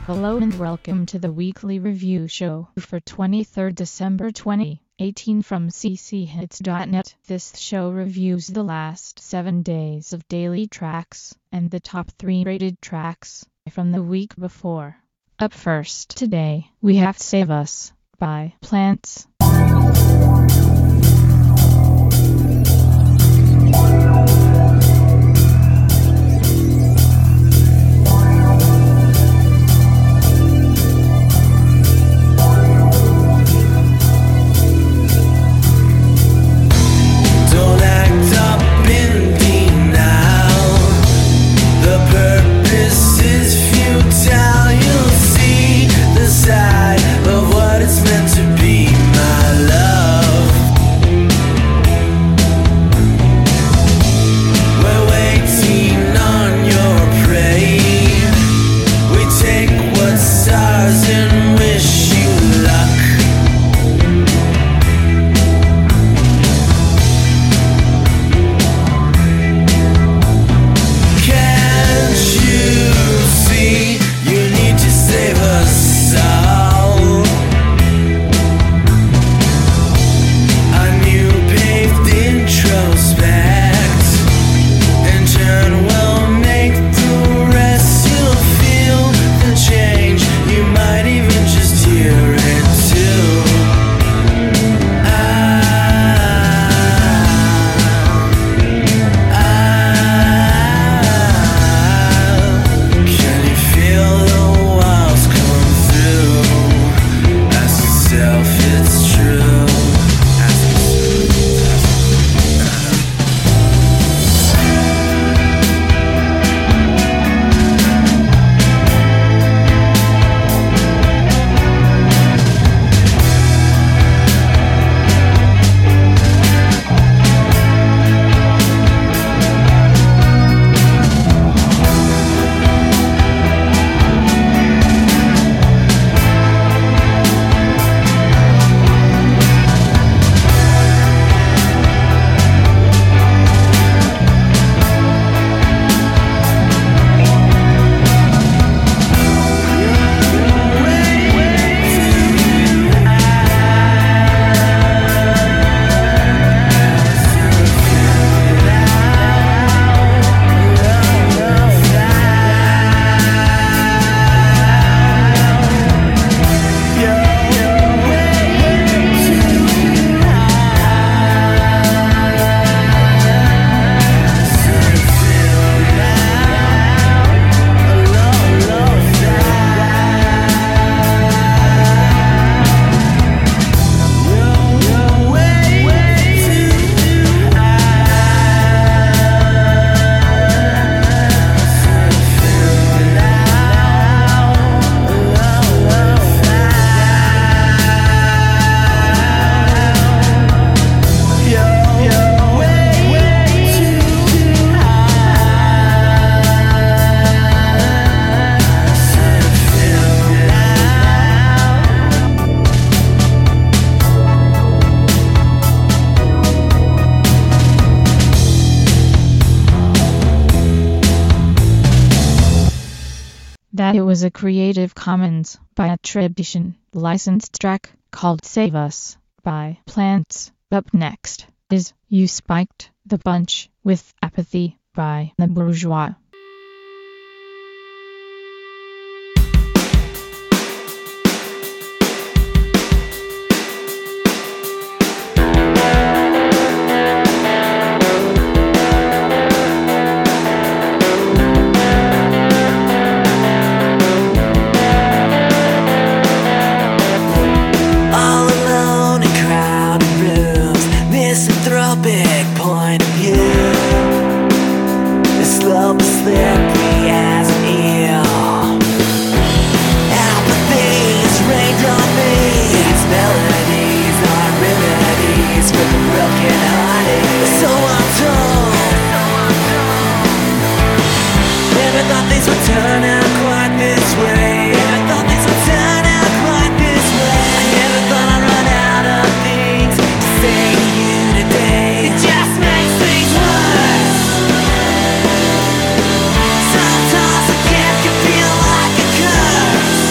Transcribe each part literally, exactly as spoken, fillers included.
Hello and welcome to the weekly review show for twenty-third December twenty eighteen from c c hits dot net. This show reviews the last seven days of daily tracks and the top three rated tracks from the week before. Up first today, we have Save Us by Plants. That it was a Creative Commons by attribution licensed track called Save Us by Plants. Up next is You Spiked the Bunch with Apathy by The Bourgeois. Point of view, this love is slippery as an eel. Apathy is rained on me. These melodies are remedies for the broken hearted. So I'm told. Never thought things would turn out quite this way. Never thought things would turn out quite this way. I never thought I'd run out of things to say to you today. It just makes things worse. Sometimes I get can feel like a curse.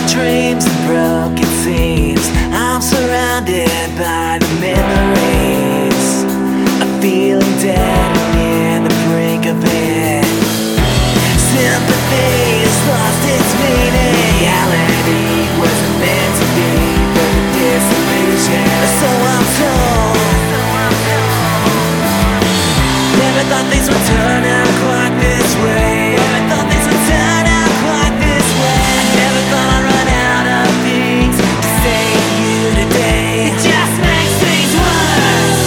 dreams and broken scenes. I'm surrounded by the memories of feeling dead and near the brink of it. Sympathy has lost its meaning. Reality wasn't meant to be, but a disillusion, so I'm told. Never thought things would turn out quite this way. Never thought things would turn out quite this way. I never thought I'd run out of things to say to you today. It just makes things worse.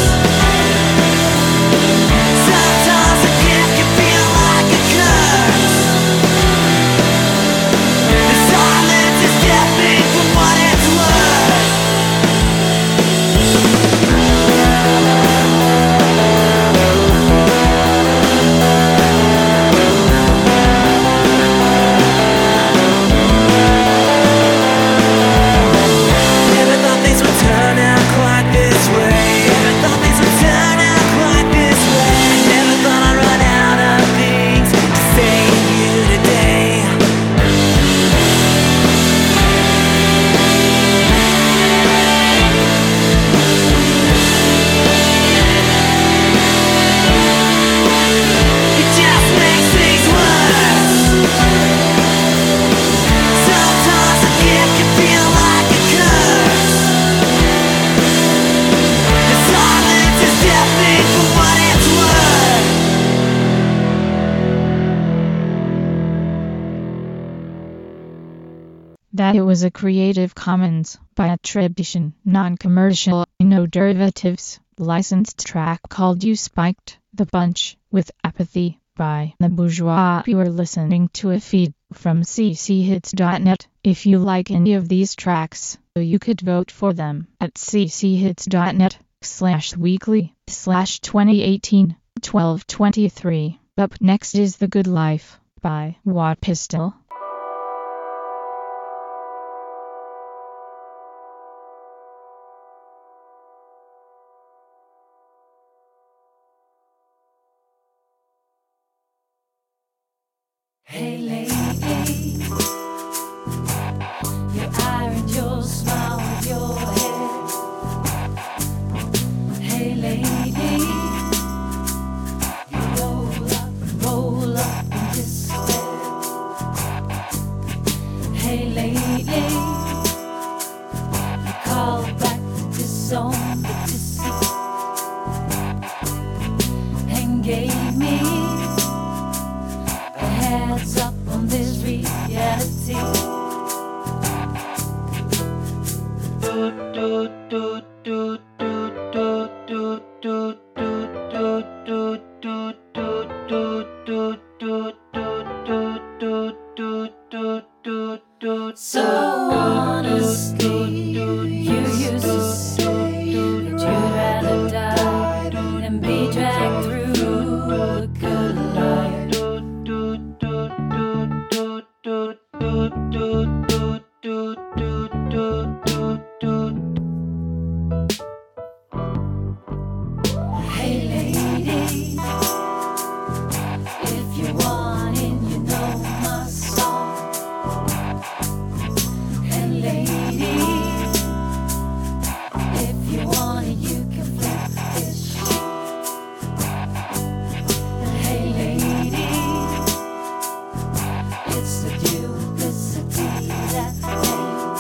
Sometimes a gift can feel like a curse. The silence is deafening for what it's worth. Never thought things would turn out quite this way. Never thought things would turn out quite this way. I never thought I'd run out of things to say to you today. It just makes things worse. Sometimes a gift can feel like a curse. The silence is deafening for what it's worth. That it was a Creative Commons by attribution, non-commercial, no derivatives, licensed track called You Spiked the Bunch with Apathy by The Bourgeois. You are listening to a feed from c c hits dot net. If you like any of these tracks, you could vote for them at c c hits dot net slash weekly slash twenty eighteen twelve twenty-three. Up next is The Good Life by Watt Pistol. Hey lady, your eye and your smile with your head. Hey lady, you roll up, roll up in despair. Hey lady, you call back to disown the deceit and gave me heads up on this reality. Do, do, do, do, do, do, do, do, do, do, do, do, do, do, do, do, do, do, do, do. So honestly, you used to say that you'd rather die than be dragged through a good life. Hey lady, if you want it, you know my song. And lady, if you want it, you can flip this shit. And hey lady, it's the duplicity that made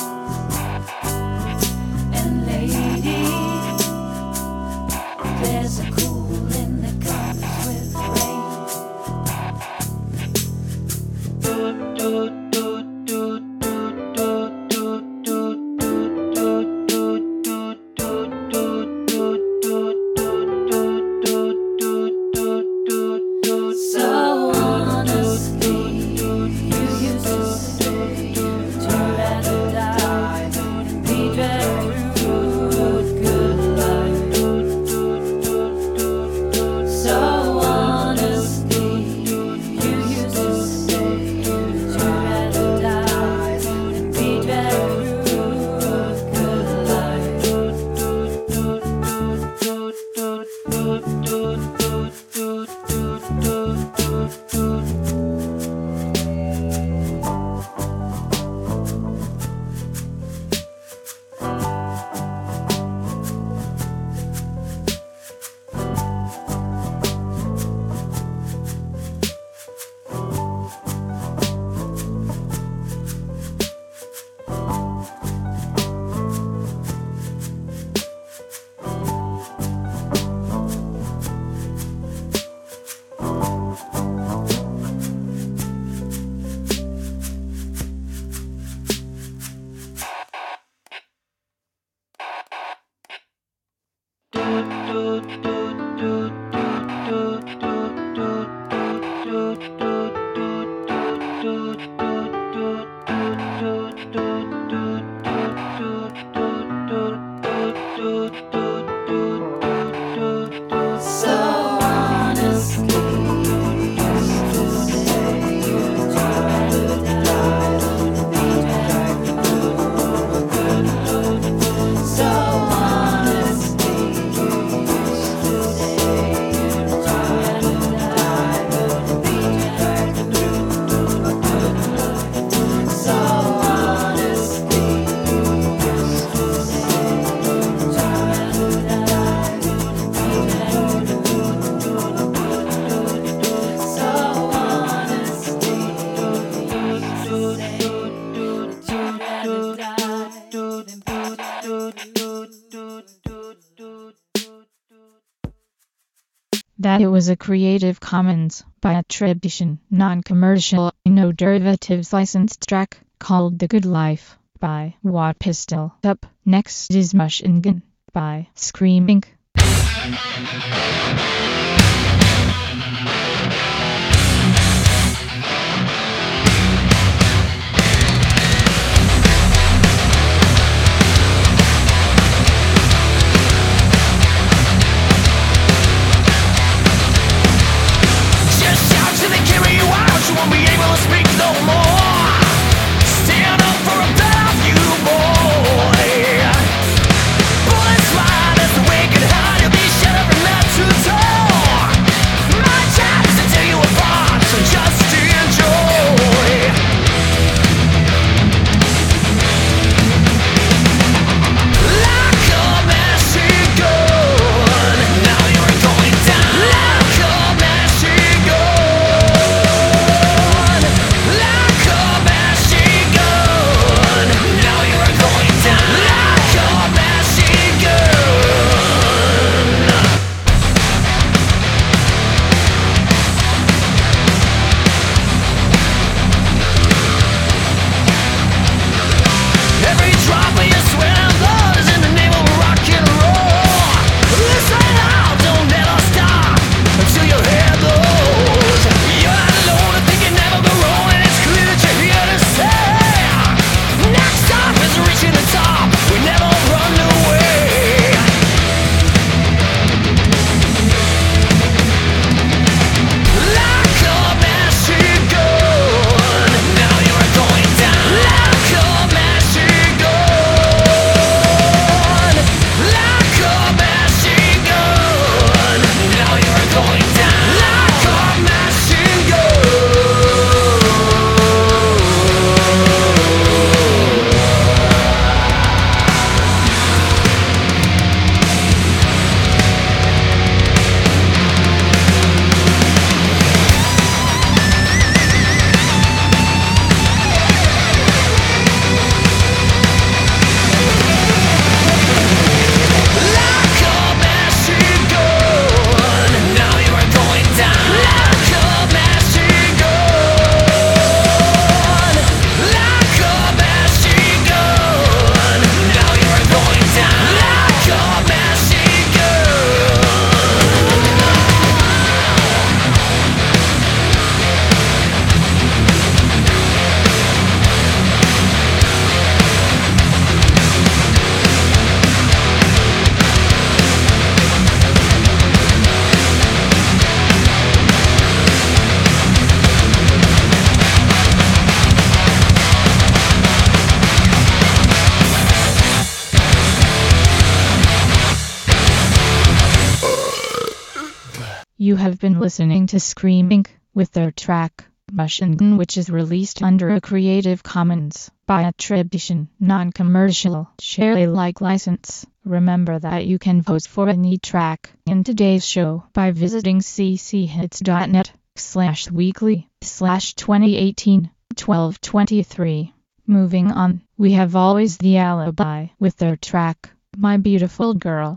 That it was a Creative Commons by attribution, non-commercial, no derivatives licensed track called The Good Life by Watt Pistol. Up next is Machine Gun by Screaming. You won't be able to speak no more. Stand up for a better view, boy. Bullets fly as the wicked heart. You'll be shut up and left to door. My job is to tear you apart, so just enjoy. Like a machine gun, now you're going down. Like a machine gun. You have been listening to Screaming with their track Machine Gun, which is released under a Creative Commons by attribution, non-commercial, share Alike license. Remember that you can vote for any track in today's show by visiting cchits.net slash weekly slash 2018 12 23. Moving on, we have Always the Alibi with their track My Beautiful Girl.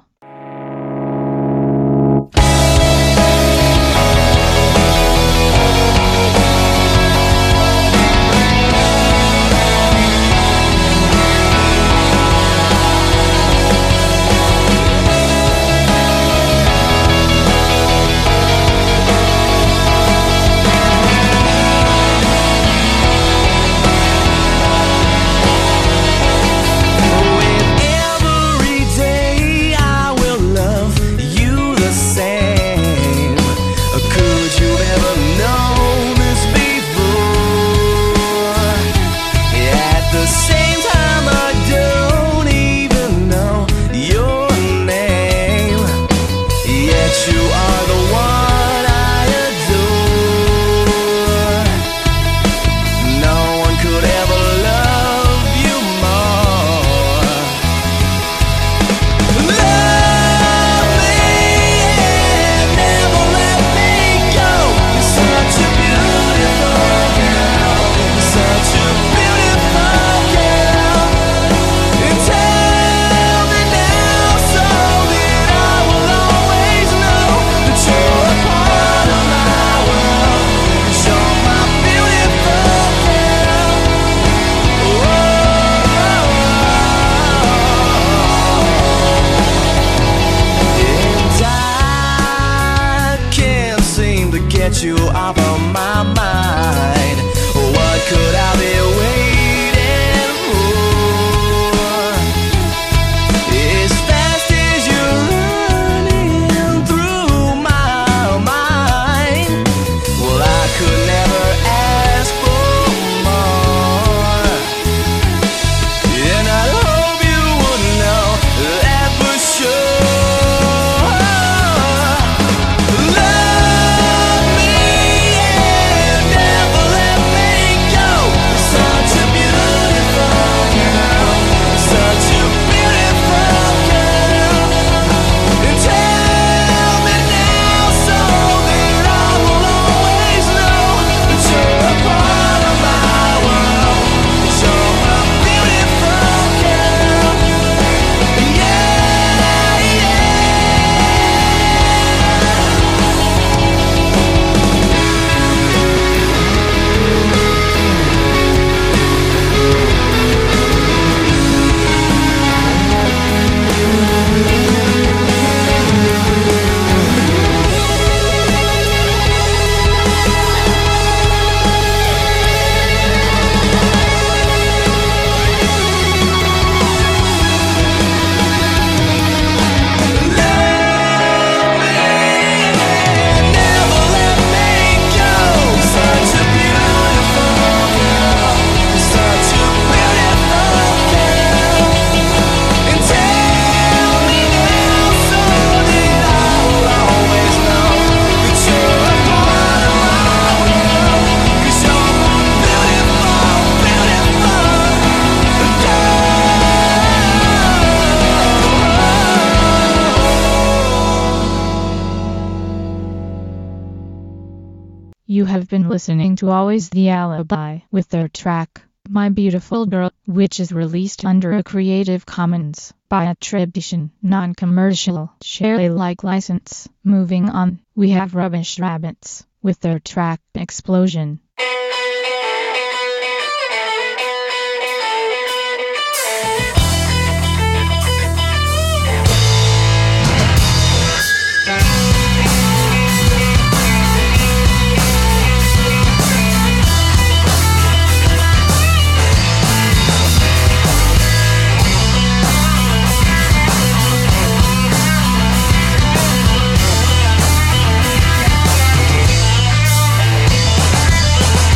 Every day I You have been listening to Always the Alibi with their track, My Beautiful Girl, which is released under a Creative Commons by attribution, non-commercial, share Alike license. Moving on, we have Rubbish Rabbits with their track, Explosion. Explosion.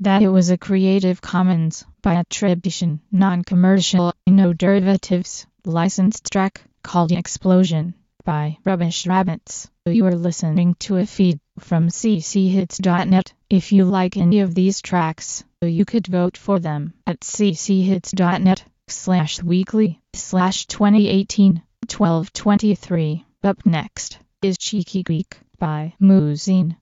that it was a Creative Commons by attribution, non-commercial, no derivatives, licensed track called Explosion by Rubbish Rabbits. You are listening to a feed from c c hits dot net. If you like any of these tracks, you could vote for them at c c hits dot net slash weekly slash twenty eighteen twelve twenty-three. Up next is Cheeky Geek by Moozine.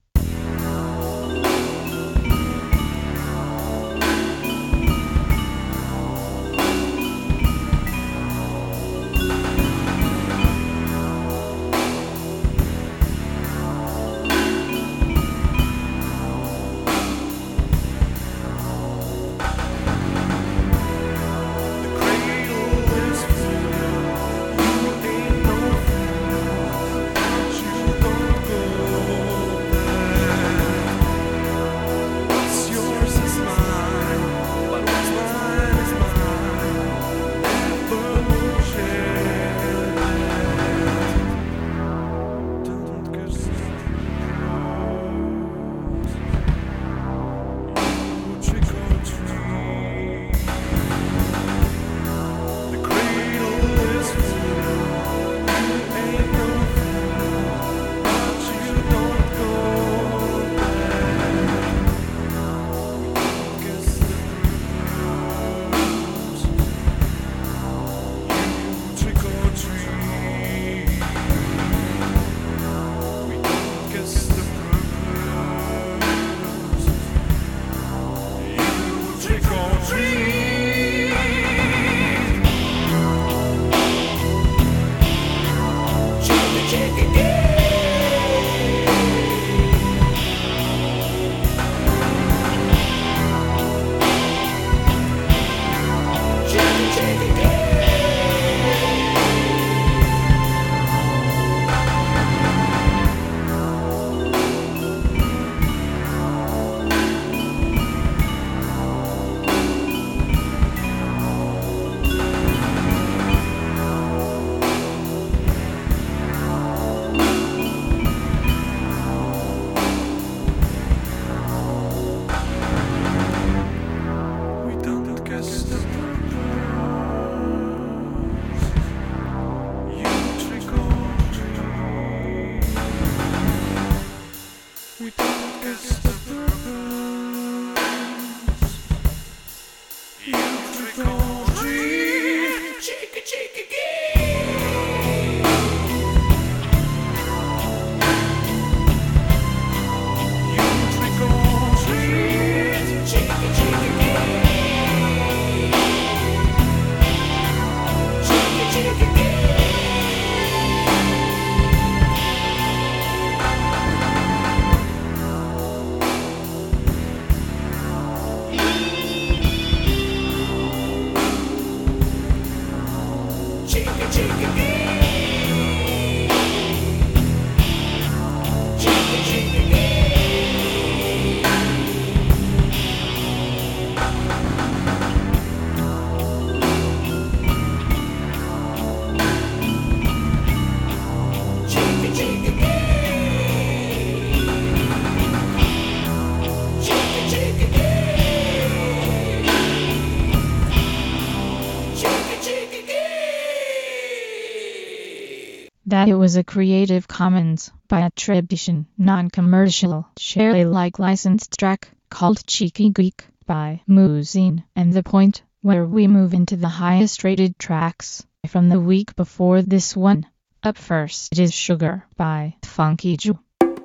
That it was a Creative Commons by attribution, non-commercial, share Alike licensed track called Cheeky Geek by Moozine, and the point where we move into the highest rated tracks from the week before this one. Up first is Sugar by Funky Joe.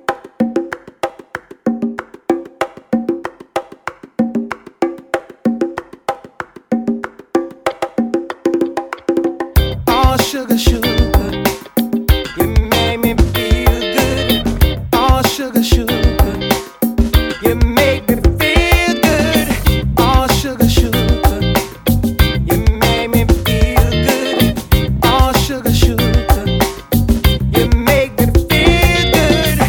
Oh, sugar, sugar. Sugar, sugar, you make me feel good.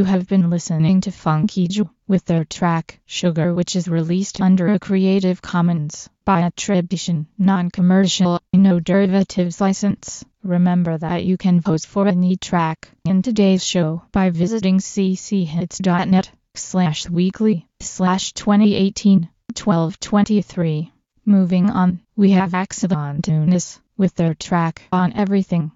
have been listening to Funky Joe with their track Sugar, which is released under a Creative Commons by attribution, non-commercial, no derivatives license. Remember that you can vote for any track in today's show by visiting cchits.net slash weekly slash 2018 12 23. Moving on, we have Axodon Tunis with their track On Everything.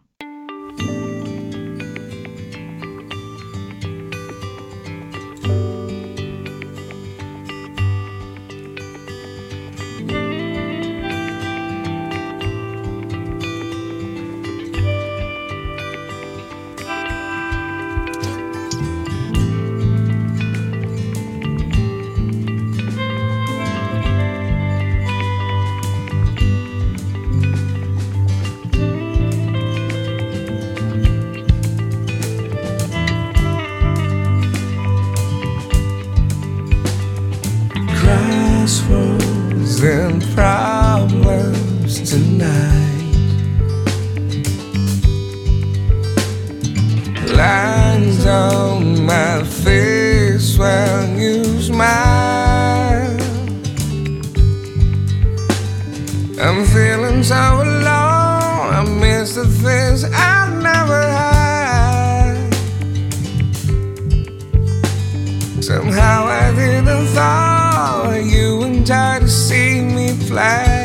Crossroads and problems tonight. Lines on my face when you smile. I'm feeling so alone. I miss the things I never had. Somehow I didn't thought you would try to see me fly.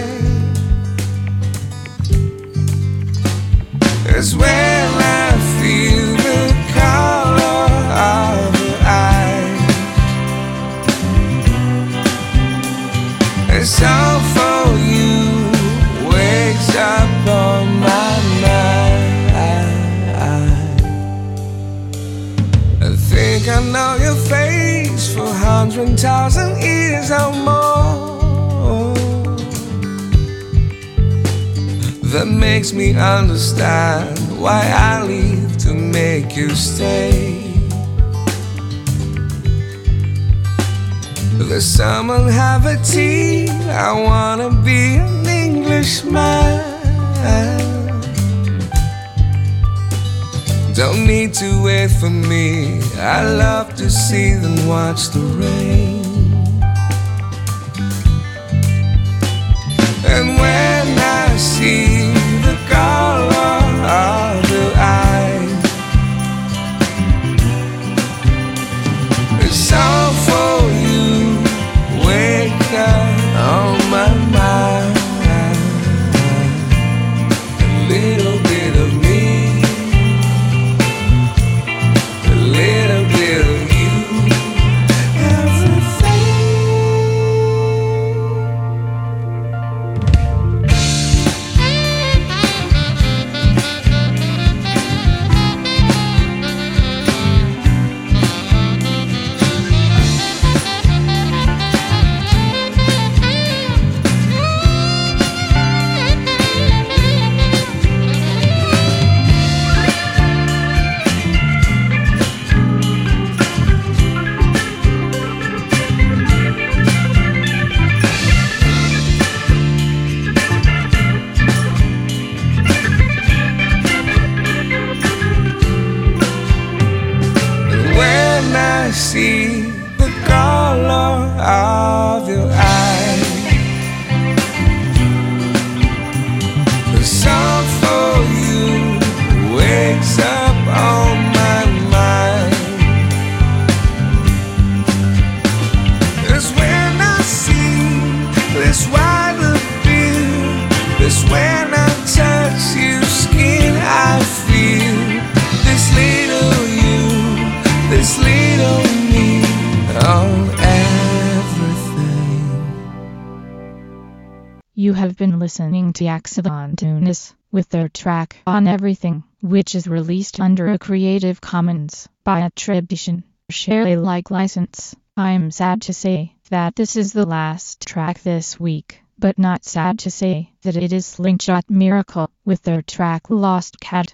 It's when I feel the color of your eyes. It's all for you, wakes up on my mind. I think I know your face for a hundred thousand years or more. That makes me understand why I leave to make you stay. The summer have a tea, I wanna be an Englishman. Don't need to wait for me, I love to see them watch the rain. And when I see the color of your eyes, it's all for you, wake up on my mind. A little bit of me, a little bit of you, everything. I see the color of your eyes. The song for you wakes up on my mind. It's when I see this white appeal. It's when I touch your skin, I feel this little you, this little me on everything. You have been listening to Axodon Tunis with their track On Everything, which is released under a Creative Commons by attribution, share Alike license. I'm sad to say that this is the last track this week, but not sad to say that it is Slingshot Miracle with their track Lost Cat.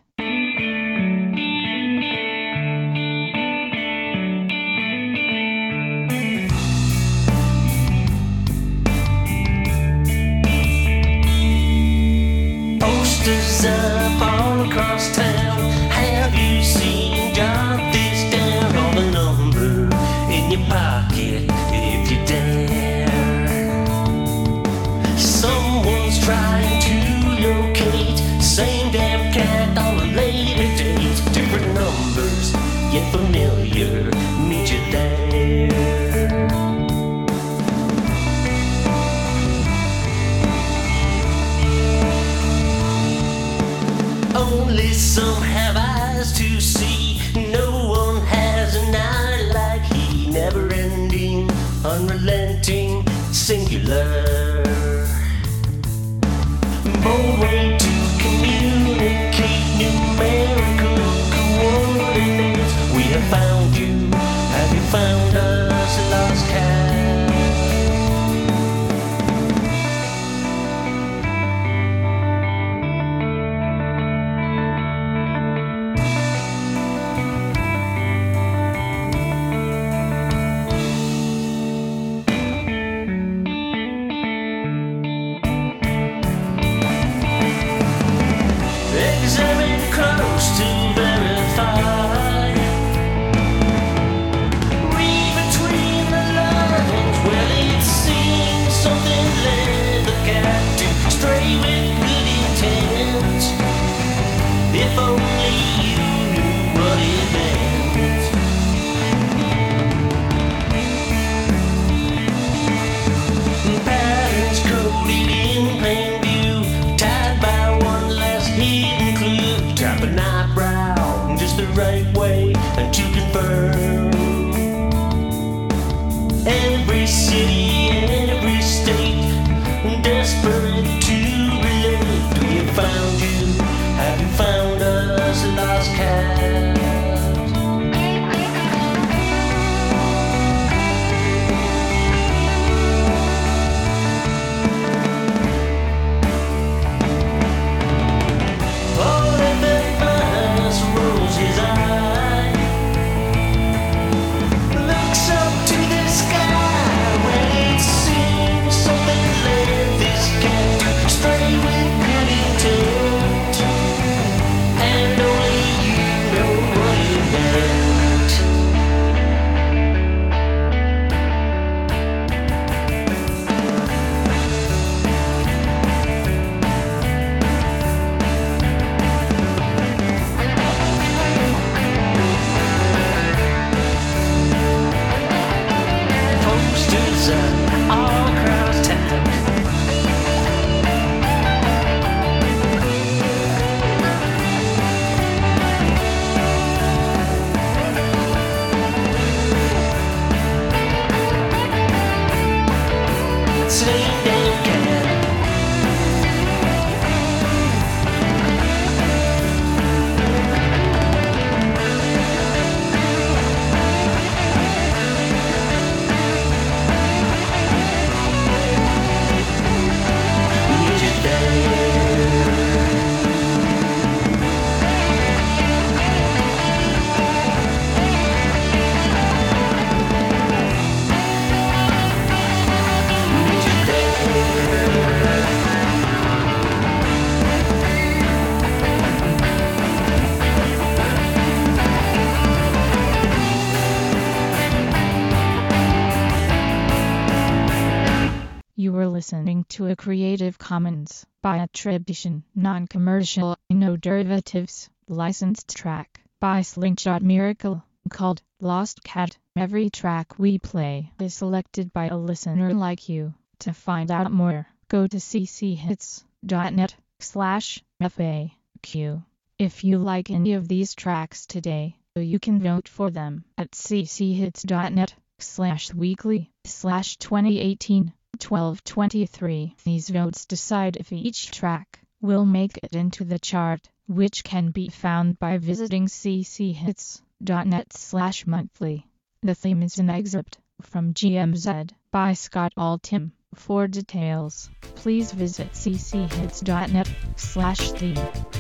Posters up all across town. Have you seen? Jot this down. All the your pocket if you dare. Someone's trying to locate same damn cat on a later date. Different numbers, yet familiar. Meet you there. Only some have eyes to see. No one has an eye like he. Never ending, unrelenting, singular. Bold way to communicate numerical coordinates. We have found you. Have you found us, lost cat? Examine close to verify. Read between the lines. Well, it seems something led the cat to stray with good intent. If only you knew what it meant. Patterns coded in plain view, tied by one last hidden clue. Tap an eyebrow just the right way and to confirm. Every city, every state, desperate to relate. We have found you. Have you found us, lost cat? All of the bus rolls his eye, looks up to the sky. When it seems something led this cat to stray with good intent, and only you know what it meant. Posters up all across town. Same damn cat. Meet you You were listening to a Creative Commons by attribution, non-commercial, no derivatives, licensed track by Slingshot Miracle called Lost Cat. Every track we play is selected by a listener like you. To find out more, go to cchits.net slash FAQ. If you like any of these tracks today, you can vote for them at cchits.net slash weekly slash 2018 twelve twenty-three. These votes decide if each track will make it into the chart, which can be found by visiting cchits.net slash monthly. The theme is an excerpt from G M Z by Scott Altham. For details, please visit cchits.net slash theme.